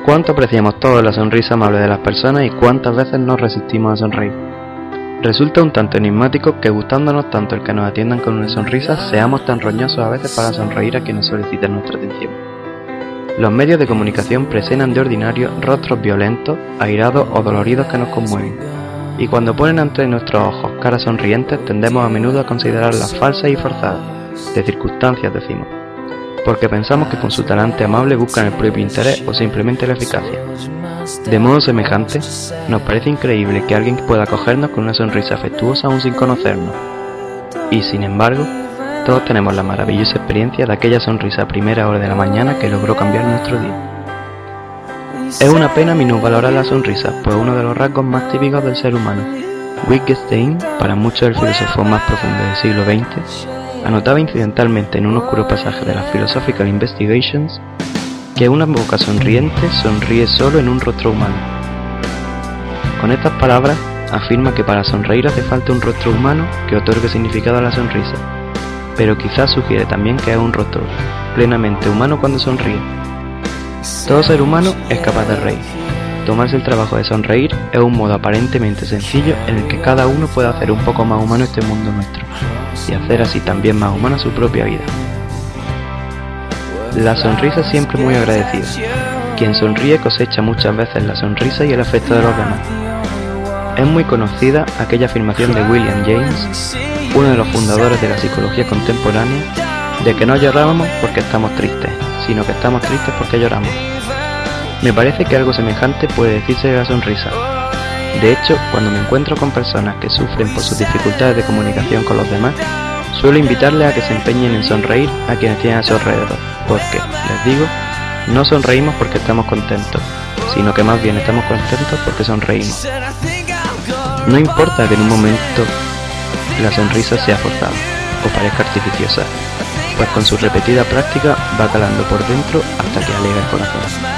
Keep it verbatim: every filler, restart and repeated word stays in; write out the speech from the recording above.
¿Cuánto apreciamos todos la sonrisa amable de las personas y cuántas veces nos resistimos a sonreír? Resulta un tanto enigmático que, gustándonos tanto el que nos atiendan con una sonrisa, seamos tan roñosos a veces para sonreír a quienes soliciten nuestra atención. Los medios de comunicación presentan de ordinario rostros violentos, airados o doloridos que nos conmueven, y cuando ponen ante nuestros ojos caras sonrientes tendemos a menudo a considerarlas falsas y forzadas, de circunstancias decimos, porque pensamos que con su talante amable buscan el propio interés o simplemente la eficacia. De modo semejante, nos parece increíble que alguien pueda acogernos con una sonrisa afectuosa aún sin conocernos. Y sin embargo, todos tenemos la maravillosa experiencia de aquella sonrisa a primera hora de la mañana que logró cambiar nuestro día. Es una pena minusvalorar la sonrisa, pues uno de los rasgos más típicos del ser humano. Wittgenstein, para muchos el filósofo más profundo del siglo veinte, anotaba incidentalmente en un oscuro pasaje de las Philosophical Investigations que una boca sonriente sonríe solo en un rostro humano. Con estas palabras afirma que para sonreír hace falta un rostro humano que otorgue significado a la sonrisa, pero quizás sugiere también que es un rostro plenamente humano cuando sonríe. Todo ser humano es capaz de reír. Tomarse el trabajo de sonreír es un modo aparentemente sencillo en el que cada uno puede hacer un poco más humano este mundo nuestro, y hacer así también más humana su propia vida. La sonrisa es siempre muy agradecida. Quien sonríe cosecha muchas veces la sonrisa y el afecto de los demás. Es muy conocida aquella afirmación de William James, uno de los fundadores de la psicología contemporánea, de que no lloramos porque estamos tristes, sino que estamos tristes porque lloramos. Me parece que algo semejante puede decirse de la sonrisa. De hecho, cuando me encuentro con personas que sufren por sus dificultades de comunicación con los demás, suelo invitarles a que se empeñen en sonreír a quienes tienen a su alrededor, porque, les digo, no sonreímos porque estamos contentos, sino que más bien estamos contentos porque sonreímos. No importa que en un momento la sonrisa sea forzada o parezca artificiosa, pues con su repetida práctica va calando por dentro hasta que alegra el corazón.